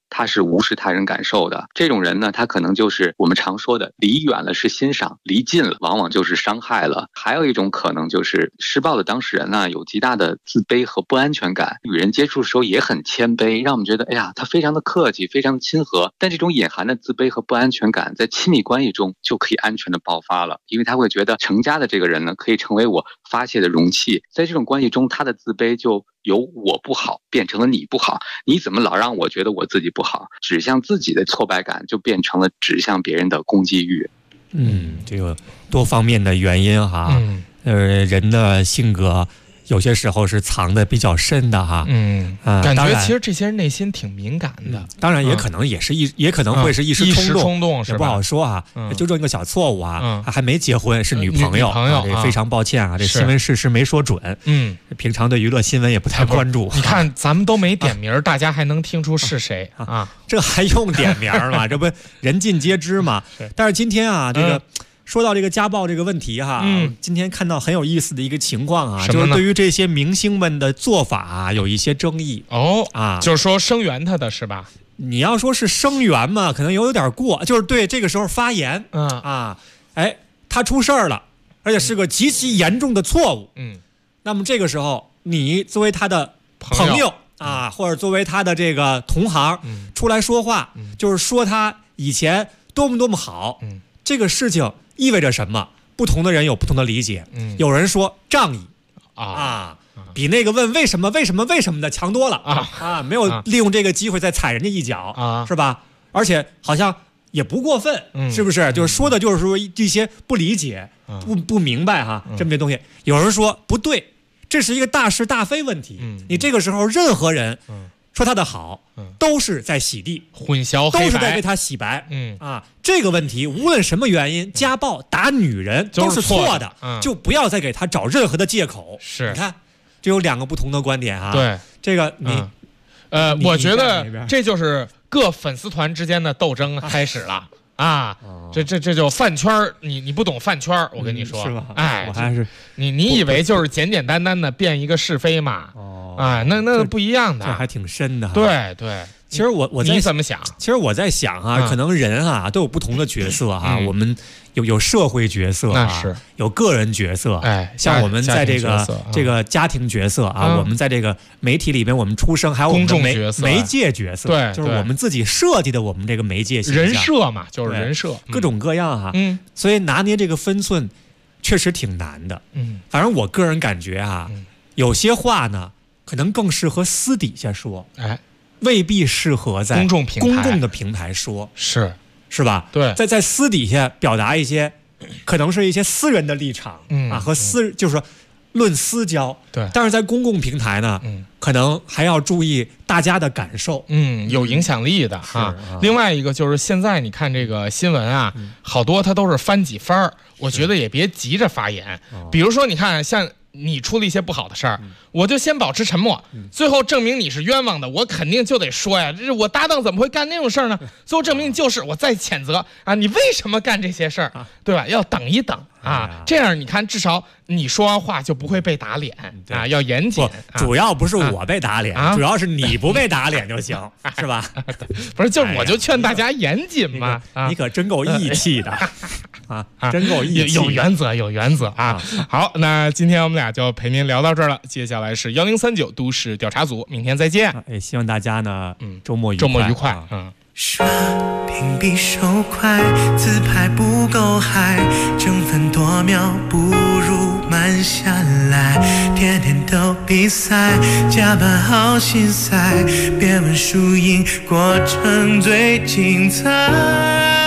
他是无视他人感受的。这种人呢，他可能就是我们常说的离远了是欣赏，离近了往往就是伤害了。还有一种可能就是施暴的当事人呢，有极大的自卑和不安全感，与人接触的时候也很谦卑，让我们觉得哎呀，他非常的客气，非常的亲和。但这种隐含的自卑和不安全感在亲密关系中就可以安全的爆发了，因为他会觉得成家的这个人呢，可以成为我发泄的容器。在这种关系中，他的自卑就由我不好变成了你不好，你怎么老让我觉得我自己不好，指向自己的挫败感就变成了指向别人的攻击欲。 这个多方面的原因哈，人的性格有些时候是藏的比较深的哈， 感觉其实这些人内心挺敏感的， 当然也可能也可能会是一时冲动，也不好说啊，就这个小错误啊，还没结婚是女朋友，这非常抱歉啊，这新闻事实没说准，平常对娱乐新闻也不太关注， 你看咱们都没点名，大家还能听出是谁啊？ 这还用点名吗？这不人尽皆知嘛。但是今天啊，这个。说到这个家暴这个问题哈，今天看到很有意思的一个情况啊，就是对于这些明星们的做法啊，有一些争议就是说声援他的是吧？ 你要说是声援嘛，可能有点过，就是对这个时候发言，他出事儿了，而且是个极其严重的错误，那么这个时候你作为他的朋友啊，或者作为他的这个同行出来说话，就是说他以前多么多么好，这个事情意味着什么？不同的人有不同的理解。有人说仗义比那个问为什么的强多了没有利用这个机会再踩人家一脚是吧？而且好像也不过分，是不是？就是说的就是说一些不理解、不明白这么些东西。有人说不对，这是一个大是大非问题。你这个时候任何人说他的好，都是在洗地混淆黑白， 都是在为他洗白。这个问题无论什么原因，家暴打女人都是错的，就不要再给他找任何的借口。 是， 你看，这有两个不同的观点啊。 对， 这个我觉得这就是各粉丝团之间的斗争开始了。这就饭圈，你不懂饭圈，我跟你说， 是吧？我还是你以为就是简简单单的辩一个是非嘛？那不一样的， 这还挺深的。 对， 其实我在你怎么想？ 其实我在想可能人都有不同的角色我们有社会角色有个人角色，像我们在这个家庭角色我们在这个媒体里面我们出生，还有我们的媒介角色， 对， 就是我们自己设计的我们这个媒介形象人设嘛，就是人设， 各种各样所以拿捏这个分寸确实挺难的。反正我个人感觉有些话呢，可能更适合私底下说，未必适合在公共的平台说，是吧？ 对， 在私底下表达一些，可能是一些私人的立场，和就是说论私交， 对。 但是在公共平台呢，可能还要注意大家的感受， 有影响力的另外一个就是现在你看这个新闻好多它都是翻几番，我觉得也别急着发言。比如说你看像你出了一些不好的事儿，我就先保持沉默，最后证明你是冤枉的，我肯定就得说呀，这是我搭档怎么会干那种事儿呢？最后证明你就是，我再谴责你为什么干这些事儿，对吧？要等一等这样你看至少你说完话就不会被打脸要严谨。 主要不是我被打脸，主要是你不被打脸就行，是吧？ 不是，我就劝大家严谨嘛。 你可真够义气的真够义气， 有原则好，那今天我们俩就陪您聊到这儿了，接下来是1039都市调查组，明天再见。 希望大家呢周末愉快。 刷屏比手快，自拍不够嗨，争分夺秒不如慢下来，天天都比赛，加班好心塞，别问输赢，过程最精彩。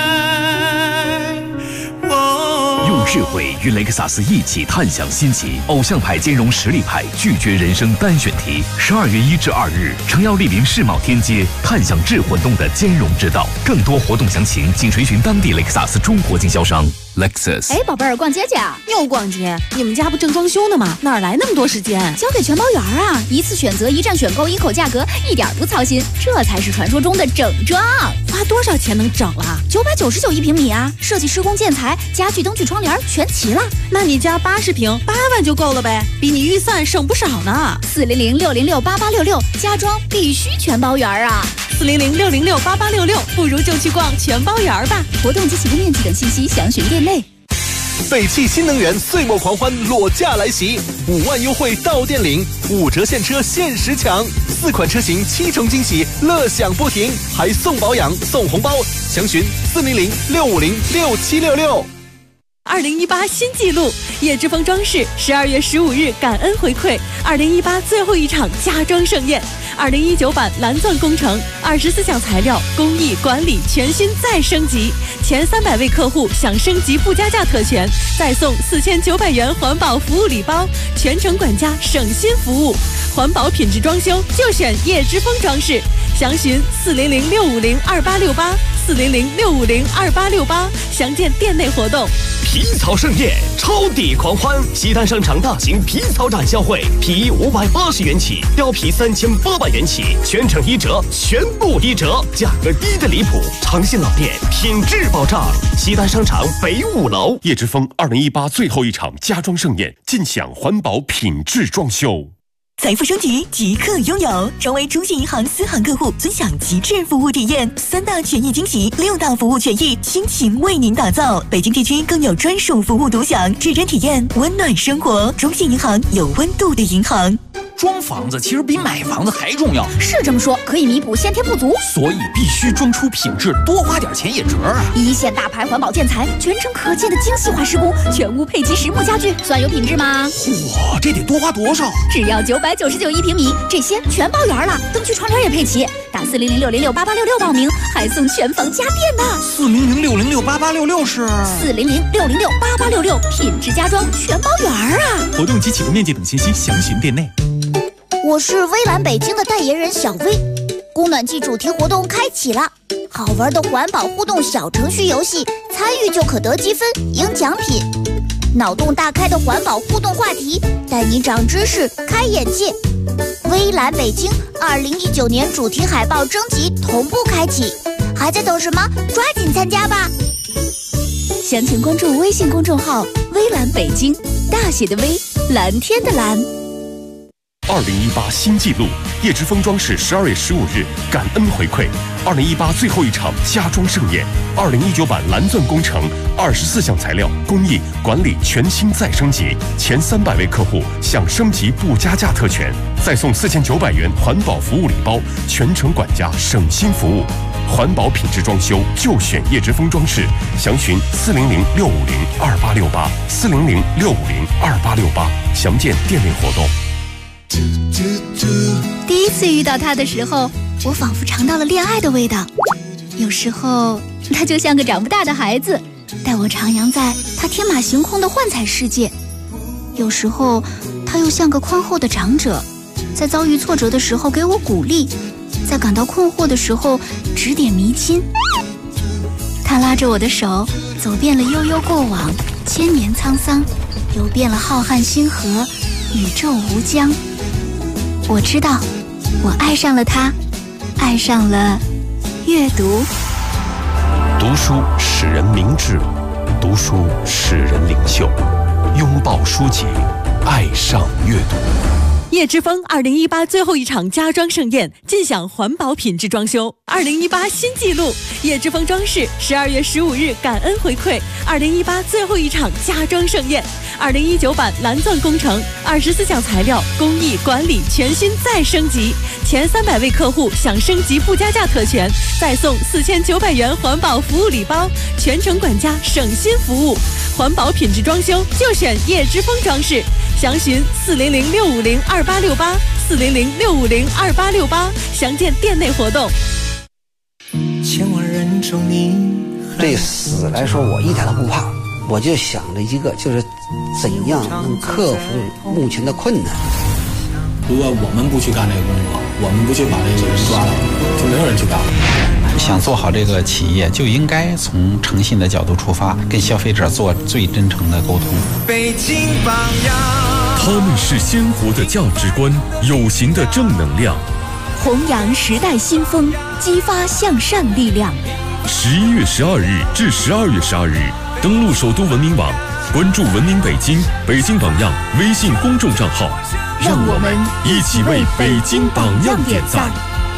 用智慧与雷克萨斯一起探享新奇，偶像派兼容实力派，拒绝人生单选题。12月1至2日，诚耀莅临世贸天阶，探享智混动的兼容之道。更多活动详情，请垂询当地雷克萨斯中国经销商。 Lexus。 哎，宝贝儿，逛街去啊？ 又逛街？你们家不正装修呢吗？哪来那么多时间？ 交给全包园啊！一次选择，一站选购，一口价格，一点不操心，这才是传说中的整装。 花多少钱能整了 ？999一平米啊！设计、施工、建材、家具、灯具、窗帘全齐了。 那你家80平，8万就够了呗，比你预算省不少呢。 400-606-8866，家装必须全包园啊 ！400-606-8866，不如就去逛全包园吧。 活动及起步面积等信息详询店内。 北汽新能源岁末狂欢裸驾来袭，5万优惠到店领，5折现车限时抢，4款车型7重惊喜，乐享不停，还送保养送红包，详询400-650-6766。 2018新纪录，叶之峰装饰12月15日感恩回馈2018最后一场家装盛宴，2019版蓝钻工程24项材料工艺管理全新再升级，前300位客户享升级不加价特权，再送4900元环保服务礼包，全程管家省心服务，环保品质装修就选叶之峰装饰，详询400-650-2868，400-650-2868，详见店内活动。 皮草盛宴，超抵狂欢！西单商场大型皮草展销会，皮衣580元起，貂皮3800元起，全程1折，全部1折，价格低的离谱。诚信老店，品质保障。西单商场北5楼。 叶之峰2018最后一场家装盛宴，尽享环保品质装修。 财富升级即刻拥有，成为中信银行私行客户，尊享极致服务体验，3大权益惊喜，6大服务权益，倾情为您打造。北京地区更有专属服务独享，指针体验，温暖生活。中信银行，有温度的银行。 装房子其实比买房子还重要， 是这么说，可以弥补先天不足， 所以必须装出品质，多花点钱也值啊！ 一线大牌环保建材，全程可见的精细化施工，全屋配齐实木家具，算有品质吗？ 嚯，这得多花多少？ 只要999一平米，这些全包圆了，灯具窗帘也配齐。打400-606-8866报名，还送全房家电呢。 400-606-8866是 400-606-8866，品质家装全包圆啊！ 活动及起步面积等信息详询店内。 我是微蓝北京的代言人小薇，供暖季主题活动开启了，好玩的环保互动小程序游戏，参与就可得积分赢奖品，脑洞大开的环保互动话题，带你长知识开眼界。微蓝北京2019年主题海报征集同步开启，还在等什么？抓紧参加吧！详情关注微信公众号微蓝北京，大写的微，蓝天的蓝。 2018新纪录，叶之峰装饰12月15日感恩回馈2018最后一场家装盛宴，2019版蓝钻工程24项材料工艺管理全新再升级，前300位客户享升级不加价特权，再送4900元环保服务礼包，全程管家省心服务。环保品质装修就选叶之峰装饰，详询400-650-2868，400-650-2868，详见店内活动。 第一次遇到他的时候，我仿佛尝到了恋爱的味道。有时候他就像个长不大的孩子，带我徜徉在他天马行空的幻彩世界；有时候他又像个宽厚的长者，在遭遇挫折的时候给我鼓励，在感到困惑的时候指点迷津。他拉着我的手，走遍了悠悠过往，千年沧桑，游遍了浩瀚星河，宇宙无疆。我知道，我爱上了他，爱上了阅读。 读书使人明智，读书使人领袖。拥抱书籍，爱上阅读。 叶之峰2018最后一场家装盛宴，尽享环保品质装修。2018新纪录，叶之峰装饰12月15日感恩回馈2018最后一场家装盛宴。2019版蓝钻工程24项材料工艺管理全新再升级，前300位客户享升级不加价特权，再送4900元环保服务礼包，全程管家省心服务。环保品质装修就选叶之峰装饰，详询400-650-2868，400-650-2868，详见店内活动。 千万人中你对死来说我一点都不怕，我就想着一个，就是怎样能克服目前的困难。 如果我们不去干这个工作，我们不去把这个人抓了，就没有人去干了。 想做好这个企业，就应该从诚信的角度出发，跟消费者做最真诚的沟通。 北京榜样， 他们是鲜活的价值观，有形的正能量， 弘扬时代新风，激发向善力量。 11月12日至12月12日，登录首都文明网，关注文明北京、北京榜样微信公众账号， 让我们一起为北京榜样点赞。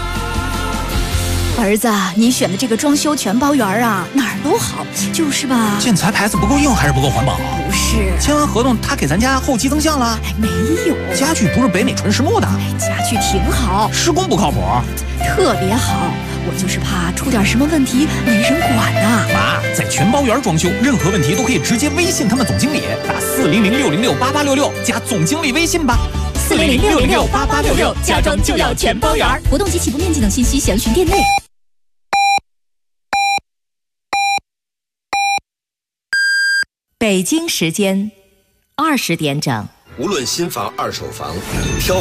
儿子，你选的这个装修全包园啊，哪儿都好，就是吧？ 建材牌子不够硬，还是不够环保？ 不是， 签完合同他给咱家后期增项了？ 没有， 家具不是北美纯实木的？ 家具挺好， 施工不靠谱， 特别好。我就是怕出点什么问题没人管呐。 妈，在全包园装修，任何问题都可以直接微信他们总经理，打400-606-8866加总经理微信吧。 400-606-8866，家装就要全包园。活动及起步面积等信息详询店内。 北京时间20点整。 无论新房、二手房，挑